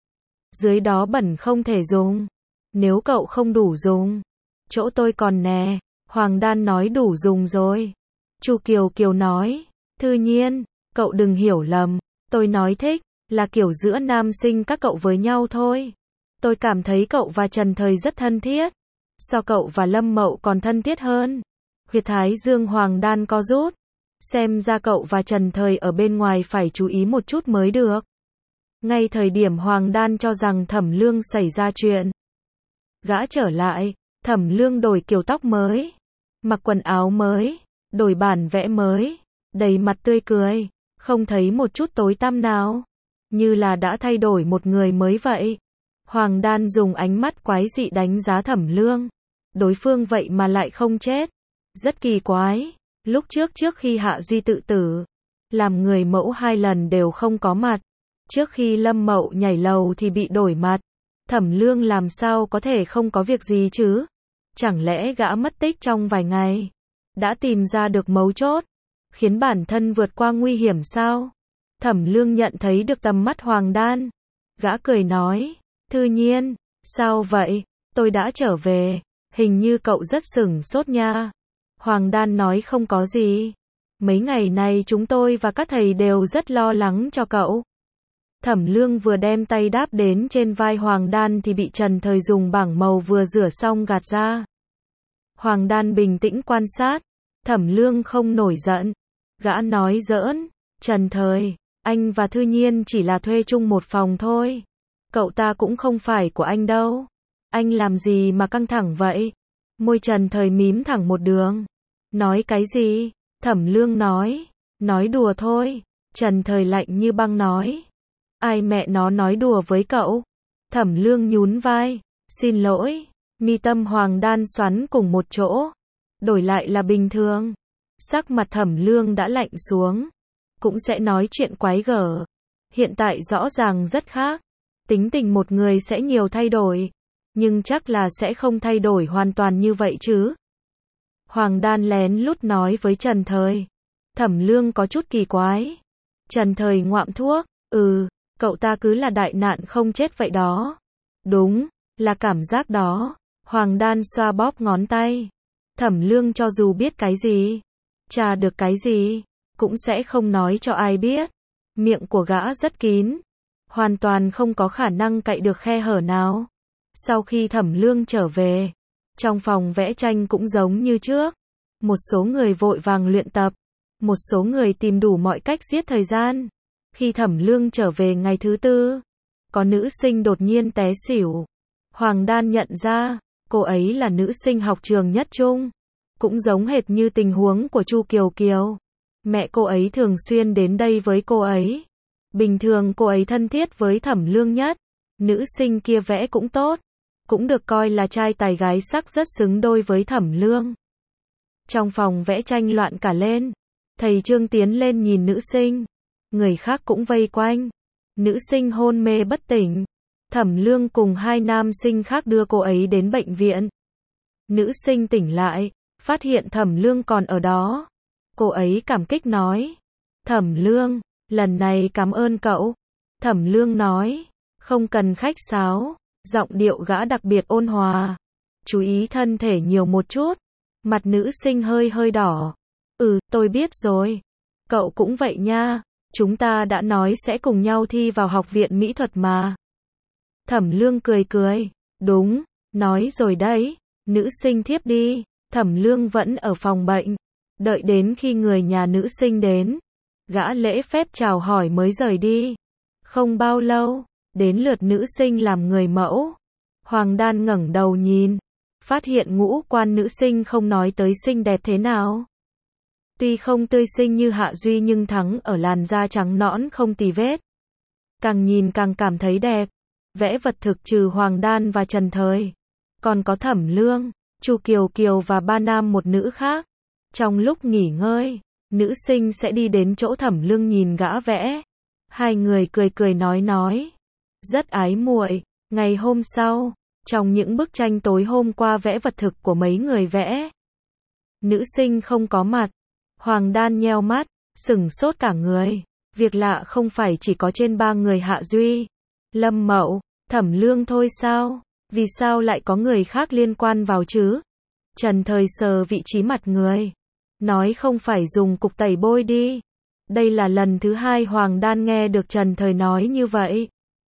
Dưới đó bẩn không thể dùng. Nếu cậu không đủ dùng, chỗ tôi còn nè. Hoàng Đan nói đủ dùng rồi. Chu Kiều Kiều nói, Thư Nhiên, cậu đừng hiểu lầm. Tôi nói thích, là kiểu giữa nam sinh các cậu với nhau thôi. Tôi cảm thấy cậu và Trần Thời rất thân thiết. So cậu và Lâm Mậu còn thân thiết hơn. Huyệt thái dương Hoàng Đan co rút. Xem ra cậu và Trần Thời ở bên ngoài phải chú ý một chút mới được. Ngay thời điểm Hoàng Đan cho rằng Thẩm Lương xảy ra chuyện, gã trở lại. Thẩm Lương đổi kiểu tóc mới, mặc quần áo mới, đổi bản vẽ mới, đầy mặt tươi cười, không thấy một chút tối tăm nào, như là đã thay đổi một người mới vậy. Hoàng Đan dùng ánh mắt quái dị đánh giá Thẩm Lương. Đối phương vậy mà lại không chết. Rất kỳ quái. Lúc trước khi Hạ Duy tự tử, làm người mẫu 2 lần đều không có mặt. Trước khi Lâm Mậu nhảy lầu thì bị đổi mặt. Thẩm Lương làm sao có thể không có việc gì chứ? Chẳng lẽ gã mất tích trong vài ngày, đã tìm ra được mấu chốt, khiến bản thân vượt qua nguy hiểm sao? Thẩm Lương nhận thấy được tầm mắt Hoàng Đan. Gã cười nói, Thư Nhiên, sao vậy? Tôi đã trở về, hình như cậu rất sửng sốt nha. Hoàng Đan nói không có gì. Mấy ngày này chúng tôi và các thầy đều rất lo lắng cho cậu. Thẩm Lương vừa đem tay đáp đến trên vai Hoàng Đan thì bị Trần Thời dùng bảng màu vừa rửa xong gạt ra. Hoàng Đan bình tĩnh quan sát. Thẩm Lương không nổi giận. Gã nói giỡn, Trần Thời, anh và Thư Nhiên chỉ là thuê chung một phòng thôi. Cậu ta cũng không phải của anh đâu. Anh làm gì mà căng thẳng vậy? Môi Trần Thời mím thẳng một đường. Nói cái gì? Thẩm Lương nói đùa thôi. Trần Thời lạnh như băng nói. Ai mẹ nó nói đùa với cậu? Thẩm Lương nhún vai. Xin lỗi. Mi tâm Hoàng Đan xoắn cùng một chỗ. Đổi lại là bình thường. Sắc mặt Thẩm Lương đã lạnh xuống. Cũng sẽ nói chuyện quái gở. Hiện tại rõ ràng rất khác. Tính tình một người sẽ nhiều thay đổi. Nhưng chắc là sẽ không thay đổi hoàn toàn như vậy chứ. Hoàng Đan lén lút nói với Trần Thời. Thẩm Lương có chút kỳ quái. Trần Thời ngoạm thuốc. Cậu ta cứ là đại nạn không chết vậy đó. Đúng, là cảm giác đó. Hoàng Đan xoa bóp ngón tay. Thẩm Lương cho dù biết cái gì, tra được cái gì, cũng sẽ không nói cho ai biết. Miệng của gã rất kín. hoàn toàn không có khả năng cậy được khe hở nào. Sau khi Thẩm Lương trở về, trong phòng vẽ tranh cũng giống như trước. Một số người vội vàng luyện tập, một số người tìm đủ mọi cách giết thời gian. Khi Thẩm Lương trở về ngày thứ tư, có nữ sinh đột nhiên té xỉu. Hoàng Đan nhận ra, cô ấy là nữ sinh học trường nhất trung, cũng giống hệt như tình huống của Chu Kiều Kiều. Mẹ cô ấy thường xuyên đến đây với cô ấy. Bình thường cô ấy thân thiết với Thẩm Lương nhất. Nữ sinh kia vẽ cũng tốt, cũng được coi là trai tài gái sắc, rất xứng đôi với Thẩm Lương. Trong phòng vẽ tranh loạn cả lên. Thầy Trương tiến lên nhìn nữ sinh. Người khác cũng vây quanh. Nữ sinh hôn mê bất tỉnh. Thẩm Lương cùng hai nam sinh khác đưa cô ấy đến bệnh viện. Nữ sinh tỉnh lại, phát hiện Thẩm Lương còn ở đó. Cô ấy cảm kích nói: Thẩm Lương, lần này cảm ơn cậu. Thẩm Lương nói: không cần khách sáo. Giọng điệu gã đặc biệt ôn hòa. Chú ý thân thể nhiều một chút. Mặt nữ sinh hơi hơi đỏ. Tôi biết rồi. Cậu cũng vậy nha. Chúng ta đã nói sẽ cùng nhau thi vào học viện mỹ thuật mà. Thẩm Lương cười cười. Đúng, nói rồi đấy. Nữ sinh thiếp đi. Thẩm Lương vẫn ở phòng bệnh. Đợi đến khi người nhà nữ sinh đến, gã lễ phép chào hỏi mới rời đi. Không bao lâu, đến lượt nữ sinh làm người mẫu. Hoàng Đan ngẩng đầu nhìn, phát hiện ngũ quan nữ sinh không nói tới xinh đẹp thế nào. Tuy không tươi xinh như Hạ Duy nhưng thắng ở làn da trắng nõn không tì vết. Càng nhìn càng cảm thấy đẹp. Vẽ vật thực trừ Hoàng Đan và Trần Thời, còn có Thẩm Lương, Chu Kiều Kiều và ba nam một nữ khác. Trong lúc nghỉ ngơi, nữ sinh sẽ đi đến chỗ Thẩm Lương nhìn gã vẽ. Hai người cười cười nói. Rất ái muội. Ngày hôm sau, trong những bức tranh tối hôm qua vẽ vật thực của mấy người vẽ, nữ sinh không có mặt. Hoàng Đan nheo mắt, sửng sốt cả người. Việc lạ không phải chỉ có trên ba người Hạ Duy, Lâm Mậu, Thẩm Lương thôi sao? Vì sao lại có người khác liên quan vào chứ? Trần Thời sờ vị trí mặt người, nói không phải dùng cục tẩy bôi đi. Đây là lần thứ hai Hoàng Đan nghe được Trần Thời nói như vậy.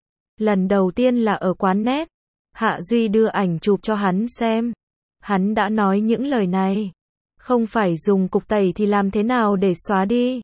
Lần đầu tiên là ở quán net. Hạ Duy đưa ảnh chụp cho hắn xem. Hắn đã nói những lời này. Không phải dùng cục tẩy thì làm thế nào để xóa đi?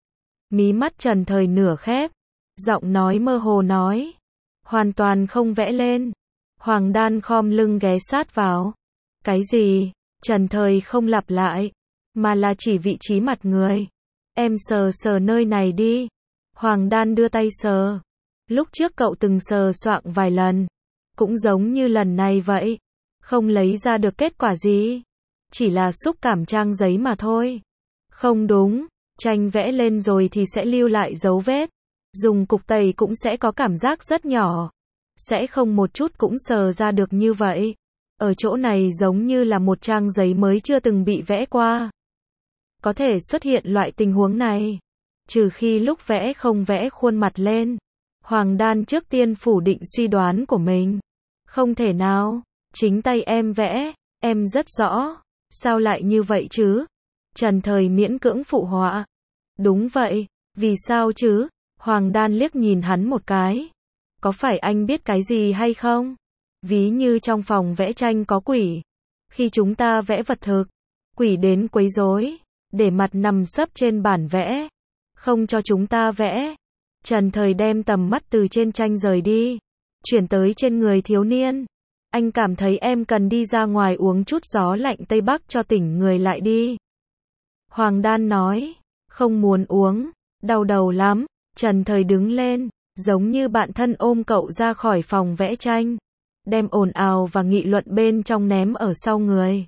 Mí mắt Trần Thời nửa khép, giọng nói mơ hồ nói. Hoàn toàn không vẽ lên. Hoàng Đan khom lưng ghé sát vào. Cái gì? Trần Thời không lặp lại, mà là chỉ vị trí mặt người. Em sờ sờ nơi này đi. Hoàng Đan đưa tay sờ. Lúc trước cậu từng sờ soạng vài lần, cũng giống như lần này vậy. Không lấy ra được kết quả gì. Chỉ là xúc cảm trang giấy mà thôi. Không đúng, tranh vẽ lên rồi thì sẽ lưu lại dấu vết. Dùng cục tẩy cũng sẽ có cảm giác rất nhỏ. Sẽ không một chút cũng sờ ra được như vậy. Ở chỗ này giống như là một trang giấy mới chưa từng bị vẽ qua. Có thể xuất hiện loại tình huống này, trừ khi lúc vẽ không vẽ khuôn mặt lên. Hoàng Đan trước tiên phủ định suy đoán của mình. Không thể nào, chính tay em vẽ, em rất rõ. Sao lại như vậy chứ? Trần Thời miễn cưỡng phụ họa. Đúng vậy, vì sao chứ? Hoàng Đan liếc nhìn hắn một cái. Có phải anh biết cái gì hay không? Ví như trong phòng vẽ tranh có quỷ. Khi chúng ta vẽ vật thực, quỷ đến quấy rối, để mặt nằm sấp trên bản vẽ, không cho chúng ta vẽ. Trần Thời đem tầm mắt từ trên tranh rời đi, chuyển tới trên người thiếu niên. Anh cảm thấy em cần đi ra ngoài uống chút gió lạnh Tây Bắc cho tỉnh người lại đi. Hoàng Đan nói, không muốn uống, đau đầu lắm. Trần Thời đứng lên, giống như bạn thân ôm cậu ra khỏi phòng vẽ tranh, đem ồn ào và nghị luận bên trong ném ở sau người.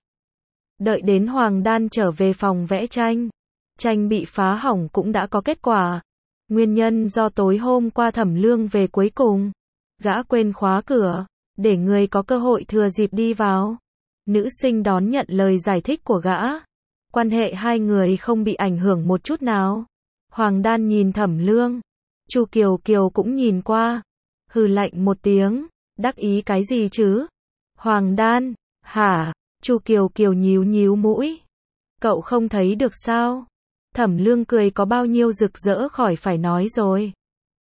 Đợi đến Hoàng Đan trở về phòng vẽ tranh, tranh bị phá hỏng cũng đã có kết quả. Nguyên nhân do tối hôm qua Thẩm Lương về cuối cùng, gã quên khóa cửa, để người có cơ hội thừa dịp đi vào. Nữ sinh đón nhận lời giải thích của gã. Quan hệ hai người không bị ảnh hưởng một chút nào. Hoàng Đan nhìn Thẩm Lương, Chu Kiều Kiều cũng nhìn qua, hừ lạnh một tiếng, đắc ý cái gì chứ? Hoàng Đan, hả? Chu Kiều Kiều nhíu nhíu mũi. Cậu không thấy được sao? Thẩm Lương cười có bao nhiêu rực rỡ khỏi phải nói rồi.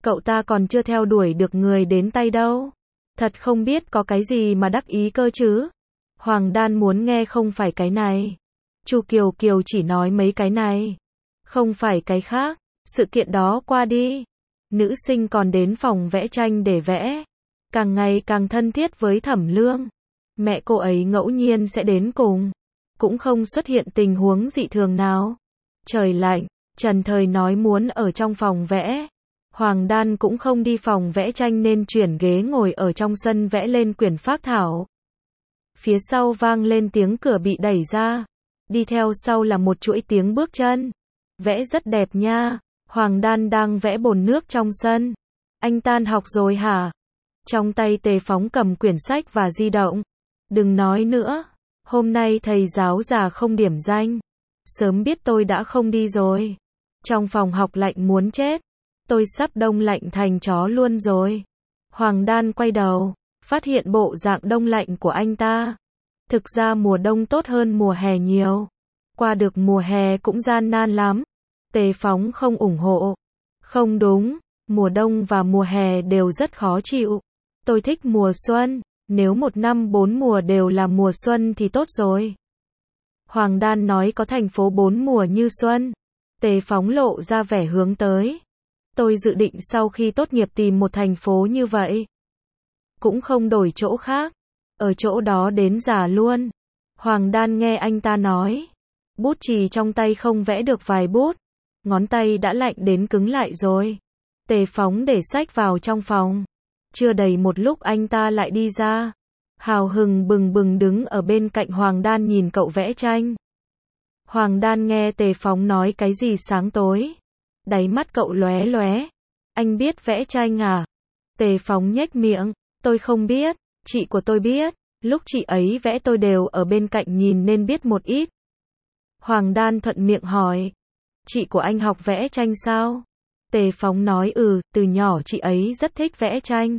Cậu ta còn chưa theo đuổi được người đến tay đâu. Thật không biết có cái gì mà đắc ý cơ chứ. Hoàng Đan muốn nghe không phải cái này. Chu Kiều Kiều chỉ nói mấy cái này. Không phải cái khác. Sự kiện đó qua đi. Nữ sinh còn đến phòng vẽ tranh để vẽ. Càng ngày càng thân thiết với Thẩm Lương. Mẹ cô ấy ngẫu nhiên sẽ đến cùng. Cũng không xuất hiện tình huống dị thường nào. Trời lạnh, Trần Thời nói muốn ở trong phòng vẽ. Hoàng Đan cũng không đi phòng vẽ tranh nên chuyển ghế ngồi ở trong sân vẽ lên quyển phác thảo. Phía sau vang lên tiếng cửa bị đẩy ra. Đi theo sau là một chuỗi tiếng bước chân. Vẽ rất đẹp nha. Hoàng Đan đang vẽ bồn nước trong sân. Anh tan học rồi hả? Trong tay Tề Phóng cầm quyển sách và di động. Đừng nói nữa. Hôm nay thầy giáo già không điểm danh. Sớm biết tôi đã không đi rồi. Trong phòng học lạnh muốn chết. Tôi sắp đông lạnh thành chó luôn rồi. Hoàng Đan quay đầu, phát hiện bộ dạng đông lạnh của anh ta. Thực ra mùa đông tốt hơn mùa hè nhiều. Qua được mùa hè cũng gian nan lắm. Tề Phóng không ủng hộ. Không đúng, mùa đông và mùa hè đều rất khó chịu. Tôi thích mùa xuân, nếu một năm 4 mùa đều là mùa xuân thì tốt rồi. Hoàng Đan nói có thành phố 4 mùa như xuân. Tề Phóng lộ ra vẻ hướng tới. Tôi dự định sau khi tốt nghiệp tìm một thành phố như vậy. Cũng không đổi chỗ khác. Ở chỗ đó đến già luôn. Hoàng Đan nghe anh ta nói. Bút chì trong tay không vẽ được vài bút. Ngón tay đã lạnh đến cứng lại rồi. Tề Phóng để sách vào trong phòng. Chưa đầy một lúc anh ta lại đi ra. Hào hừng bừng bừng đứng ở bên cạnh Hoàng Đan nhìn cậu vẽ tranh. Hoàng Đan nghe Tề Phóng nói cái gì sáng tối. Đáy mắt cậu lóe lóe. Anh biết vẽ tranh à? Tề Phóng nhếch miệng. Tôi không biết, chị của tôi biết. Lúc chị ấy vẽ tôi đều ở bên cạnh nhìn nên biết một ít. Hoàng Đan thuận miệng hỏi. Chị của anh học vẽ tranh sao? Tề Phóng nói từ nhỏ chị ấy rất thích vẽ tranh.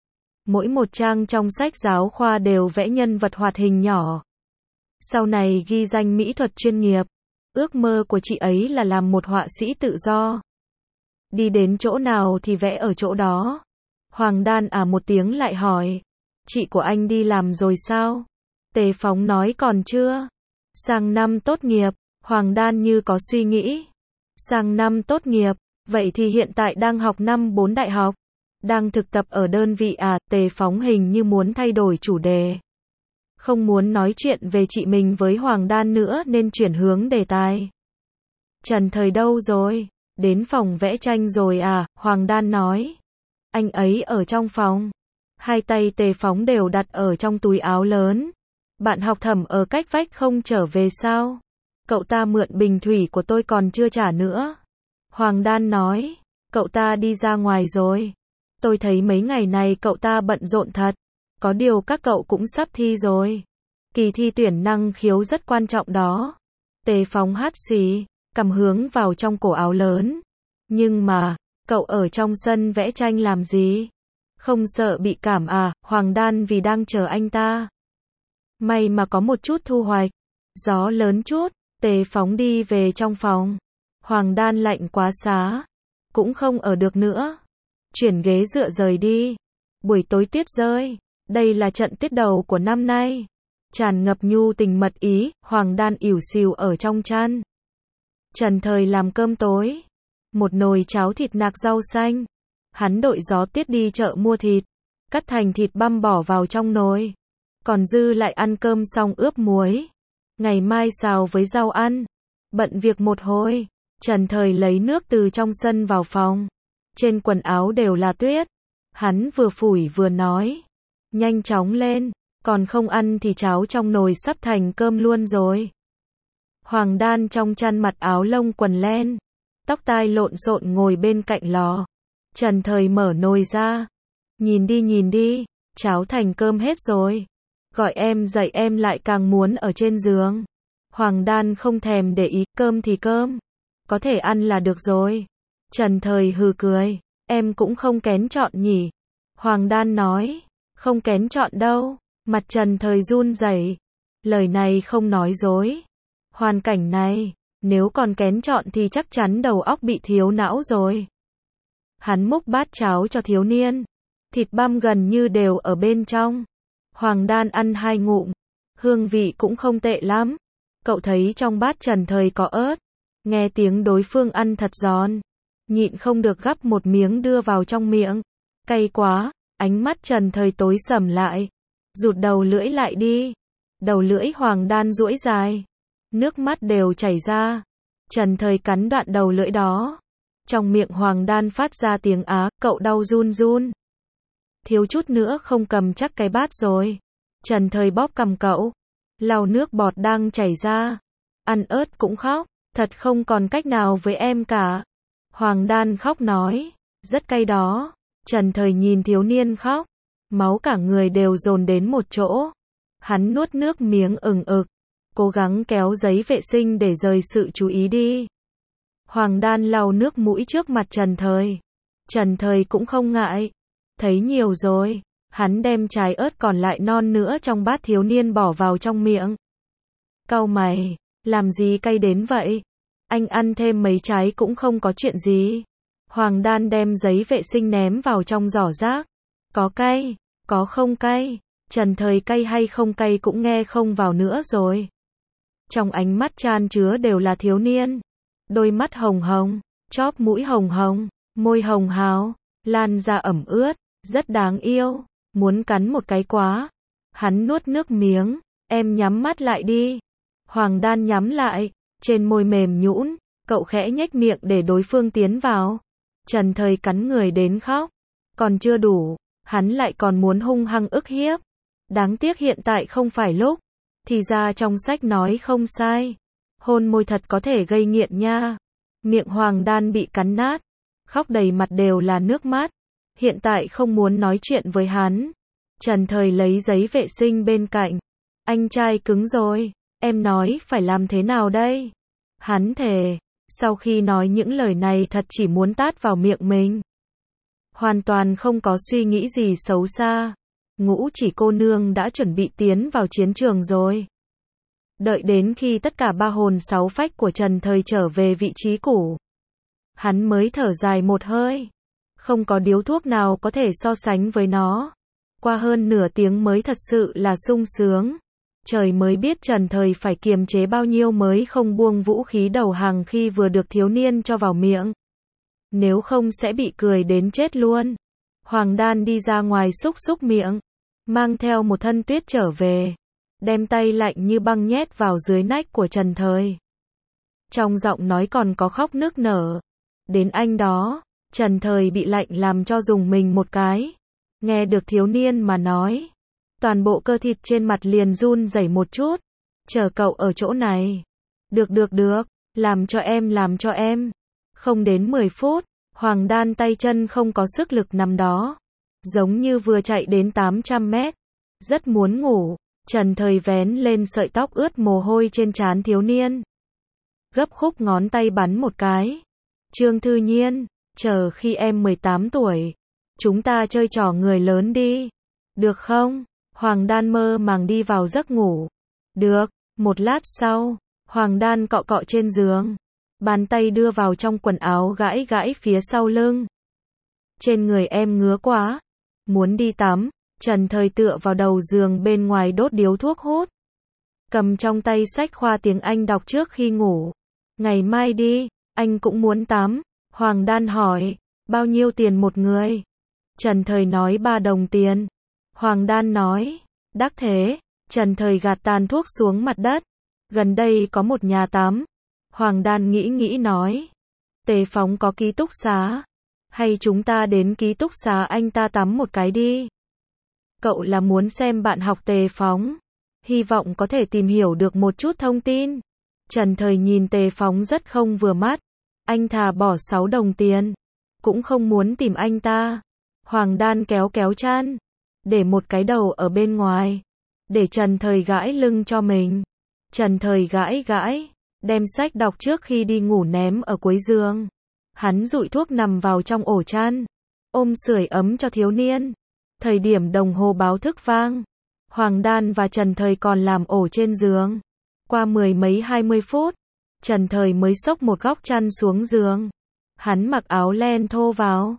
Mỗi một trang trong sách giáo khoa đều vẽ nhân vật hoạt hình nhỏ. Sau này ghi danh mỹ thuật chuyên nghiệp. Ước mơ của chị ấy là làm một họa sĩ tự do. Đi đến chỗ nào thì vẽ ở chỗ đó. Hoàng Đan một tiếng lại hỏi. Chị của anh đi làm rồi sao? Tề Phóng nói còn chưa. Sang năm tốt nghiệp. Hoàng Đan như có suy nghĩ. Sang năm tốt nghiệp. Vậy thì hiện tại đang học năm 4 đại học. Đang thực tập ở đơn vị à? Tề Phóng hình như muốn thay đổi chủ đề. Không muốn nói chuyện về chị mình với Hoàng Đan nữa nên chuyển hướng đề tài. Trần Thời đâu rồi? Đến phòng vẽ tranh rồi à? Hoàng Đan nói. Anh ấy ở trong phòng. Hai tay Tề Phóng đều đặt ở trong túi áo lớn. Bạn học Thẩm ở cách vách không trở về sao? Cậu ta mượn bình thủy của tôi còn chưa trả nữa. Hoàng Đan nói. Cậu ta đi ra ngoài rồi. Tôi thấy mấy ngày này cậu ta bận rộn thật. Có điều các cậu cũng sắp thi rồi. Kỳ thi tuyển năng khiếu rất quan trọng đó. Tề Phóng hắt xì, cầm hướng vào trong cổ áo lớn. Nhưng mà, cậu ở trong sân vẽ tranh làm gì? Không sợ bị cảm à? Hoàng Đan vì đang chờ anh ta. May mà có một chút thu hoạch. Gió lớn chút, Tề Phóng đi về trong phòng. Hoàng Đan lạnh quá xá. Cũng không ở được nữa. Chuyển ghế dựa rời đi. Buổi tối tuyết rơi. Đây là trận tuyết đầu của năm nay. Tràn ngập nhu tình mật ý, Hoàng Đan ỉu xìu ở trong chăn. Trần Thời làm cơm tối. Một nồi cháo thịt nạc rau xanh. Hắn đội gió tuyết đi chợ mua thịt. Cắt thành thịt băm bỏ vào trong nồi. Còn dư lại ăn cơm xong ướp muối. Ngày mai xào với rau ăn. Bận việc một hồi. Trần Thời lấy nước từ trong sân vào phòng. Trên quần áo đều là tuyết. Hắn vừa phủi vừa nói. Nhanh chóng lên. Còn không ăn thì cháo trong nồi sắp thành cơm luôn rồi. Hoàng Đan trong chăn mặc áo lông quần len. Tóc tai lộn xộn ngồi bên cạnh lò. Trần Thời mở nồi ra. Nhìn đi. Cháo thành cơm hết rồi. Gọi em dậy em lại càng muốn ở trên giường. Hoàng Đan không thèm để ý, cơm thì cơm. Có thể ăn là được rồi. Trần Thời hừ cười. Em cũng không kén chọn nhỉ. Hoàng Đan nói. Không kén chọn đâu. Mặt Trần Thời run rẩy. Lời này không nói dối. Hoàn cảnh này, nếu còn kén chọn thì chắc chắn đầu óc bị thiếu não rồi. Hắn múc bát cháo cho thiếu niên. Thịt băm gần như đều ở bên trong. Hoàng Đan ăn 2 ngụm. Hương vị cũng không tệ lắm. Cậu thấy trong bát Trần Thời có ớt. Nghe tiếng đối phương ăn thật giòn. Nhịn không được gắp một miếng đưa vào trong miệng. Cay quá, ánh mắt Trần Thời tối sầm lại. Rụt đầu lưỡi lại đi. Đầu lưỡi Hoàng Đan duỗi dài. Nước mắt đều chảy ra. Trần Thời cắn đoạn đầu lưỡi đó. Trong miệng Hoàng Đan phát ra tiếng á, cậu đau run run. Thiếu chút nữa không cầm chắc cái bát rồi. Trần Thời bóp cằm cậu. Lau nước bọt đang chảy ra. Ăn ớt cũng khóc, thật không còn cách nào với em cả. Hoàng Đan khóc nói, rất cay đó. Trần Thời nhìn thiếu niên khóc. Máu cả người đều dồn đến một chỗ. Hắn nuốt nước miếng ừng ực. Cố gắng kéo giấy vệ sinh để rời sự chú ý đi. Hoàng Đan lau nước mũi trước mặt Trần Thời. Trần Thời cũng không ngại. Thấy nhiều rồi. Hắn đem trái ớt còn lại non nữa trong bát thiếu niên bỏ vào trong miệng. Cau mày, làm gì cay đến vậy? Anh ăn thêm mấy trái cũng không có chuyện gì. Hoàng Đan đem giấy vệ sinh ném vào trong giỏ rác. Có cay, có không cay. Trần Thời cay hay không cay cũng nghe không vào nữa rồi. Trong ánh mắt chan chứa đều là thiếu niên. Đôi mắt hồng hồng, chóp mũi hồng hồng, môi hồng hào, lan da ẩm ướt, rất đáng yêu, muốn cắn một cái quá. Hắn nuốt nước miếng, em nhắm mắt lại đi. Hoàng Đan nhắm lại, trên môi mềm nhũn, cậu khẽ nhếch miệng để đối phương tiến vào. Trần Thời cắn người đến khóc, còn chưa đủ, hắn lại còn muốn hung hăng ức hiếp. Đáng tiếc hiện tại không phải lúc. Thì ra trong sách nói không sai. Hôn môi thật có thể gây nghiện nha. Miệng Hoàng Đan bị cắn nát. Khóc đầy mặt đều là nước mắt. Hiện tại không muốn nói chuyện với hắn. Trần Thời lấy giấy vệ sinh bên cạnh. Anh trai cứng rồi. Em nói phải làm thế nào đây? Hắn thề. Sau khi nói những lời này thật chỉ muốn tát vào miệng mình. Hoàn toàn không có suy nghĩ gì xấu xa. Ngũ Chỉ cô nương đã chuẩn bị tiến vào chiến trường rồi. Đợi đến khi tất cả 3 hồn 6 phách của Trần Thời trở về vị trí cũ. Hắn mới thở dài một hơi. Không có điếu thuốc nào có thể so sánh với nó. Qua hơn nửa tiếng mới thật sự là sung sướng. Trời mới biết Trần Thời phải kiềm chế bao nhiêu mới không buông vũ khí đầu hàng khi vừa được thiếu niên cho vào miệng. Nếu không sẽ bị cười đến chết luôn. Hoàng Đan đi ra ngoài xúc xúc miệng. Mang theo một thân tuyết trở về. Đem tay lạnh như băng nhét vào dưới nách của Trần Thời. Trong giọng nói còn có khóc nức nở. Đến anh đó, Trần Thời bị lạnh làm cho dùng mình một cái. Nghe được thiếu niên mà nói. Toàn bộ cơ thịt trên mặt liền run rẩy một chút. Chờ cậu ở chỗ này. Được, làm cho em. Không đến 10 phút, Hoàng Đan tay chân không có sức lực nằm đó. Giống như vừa chạy đến 800 mét. Rất muốn ngủ. Trần Thời vén lên sợi tóc ướt mồ hôi trên trán thiếu niên. Gấp khúc ngón tay bắn một cái. Trương Thư Nhiên, chờ khi em 18 tuổi. Chúng ta chơi trò người lớn đi. Được không? Hoàng Đan mơ màng đi vào giấc ngủ. Được, một lát sau, Hoàng Đan cọ cọ trên giường. Bàn tay đưa vào trong quần áo gãi gãi phía sau lưng. Trên người em ngứa quá. Muốn đi tắm. Trần Thời tựa vào đầu giường bên ngoài đốt điếu thuốc hút. Cầm trong tay sách khoa tiếng Anh đọc trước khi ngủ. Ngày mai đi, anh cũng muốn tắm. Hoàng Đan hỏi, bao nhiêu tiền một người? Trần Thời nói 3 đồng tiền. Hoàng Đan nói, đắt thế. Trần Thời gạt tàn thuốc xuống mặt đất. Gần đây có một nhà tắm. Hoàng Đan nghĩ nói, Tề Phóng có ký túc xá. Hay chúng ta đến ký túc xá anh ta tắm một cái đi. Cậu là muốn xem bạn học Tề Phóng. Hy vọng có thể tìm hiểu được một chút thông tin. Trần Thời nhìn Tề Phóng rất không vừa mắt. Anh thà bỏ 6 đồng tiền. Cũng không muốn tìm anh ta. Hoàng Đan kéo chăn. Để một cái đầu ở bên ngoài. Để Trần Thời gãi lưng cho mình. Trần Thời gãi. Đem sách đọc trước khi đi ngủ ném ở cuối giường. Hắn dụi thuốc nằm vào trong ổ chăn. Ôm sưởi ấm cho thiếu niên. Thời điểm đồng hồ báo thức vang. Hoàng Đan và Trần Thời còn làm ổ trên giường. Qua 10 mấy 20 phút. Trần Thời mới xốc một góc chăn xuống giường. Hắn mặc áo len thô vào.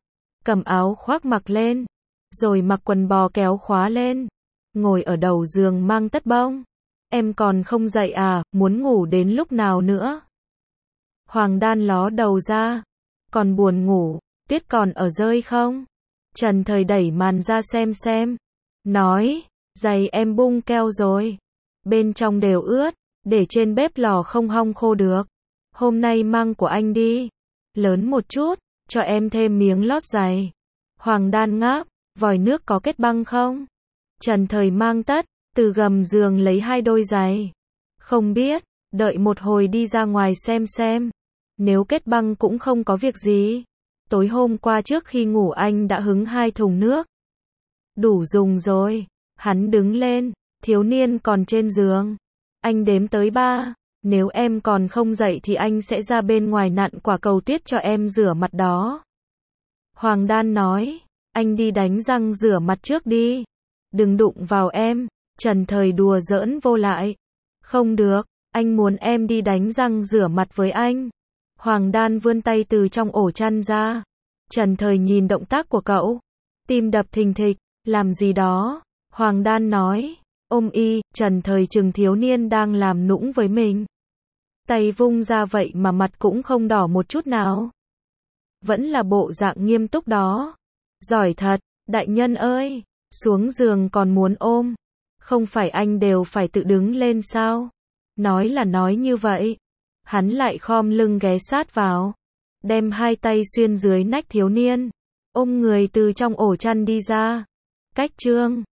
cầm áo khoác mặc lên, rồi mặc quần bò kéo khóa lên, ngồi ở đầu giường mang tất bông. Em còn không dậy à, muốn ngủ đến lúc nào nữa? Hoàng Đan ló đầu ra, còn buồn ngủ, tuyết còn ở rơi không? Trần Thời đẩy màn ra xem, nói, giày em bung keo rồi, bên trong đều ướt, để trên bếp lò không hong khô được. Hôm nay mang của anh đi, lớn một chút, cho em thêm miếng lót giày. Hoàng Đan ngáp, vòi nước có kết băng không? Trần Thời mang tất, từ gầm giường lấy 2 đôi giày. Không biết, đợi một hồi đi ra ngoài xem. Nếu kết băng cũng không có việc gì. Tối hôm qua trước khi ngủ anh đã hứng 2 thùng nước. Đủ dùng rồi. Hắn đứng lên, thiếu niên còn trên giường. Anh đếm tới 3. Nếu em còn không dậy thì anh sẽ ra bên ngoài nặn quả cầu tuyết cho em rửa mặt đó. Hoàng Đan nói, anh đi đánh răng rửa mặt trước đi. Đừng đụng vào em. Trần Thời đùa giỡn vô lại. Không được, anh muốn em đi đánh răng rửa mặt với anh. Hoàng Đan vươn tay từ trong ổ chăn ra. Trần Thời nhìn động tác của cậu, tim đập thình thịch, làm gì đó? Hoàng Đan nói, ôm y. Trần Thời chừng thiếu niên đang làm nũng với mình. Tay vung ra vậy mà mặt cũng không đỏ một chút nào. Vẫn là bộ dạng nghiêm túc đó. Giỏi thật, đại nhân ơi, xuống giường còn muốn ôm. Không phải anh đều phải tự đứng lên sao? Nói là nói như vậy. Hắn lại khom lưng ghé sát vào, đem 2 tay xuyên dưới nách thiếu niên, ôm người từ trong ổ chăn đi ra. Cách chương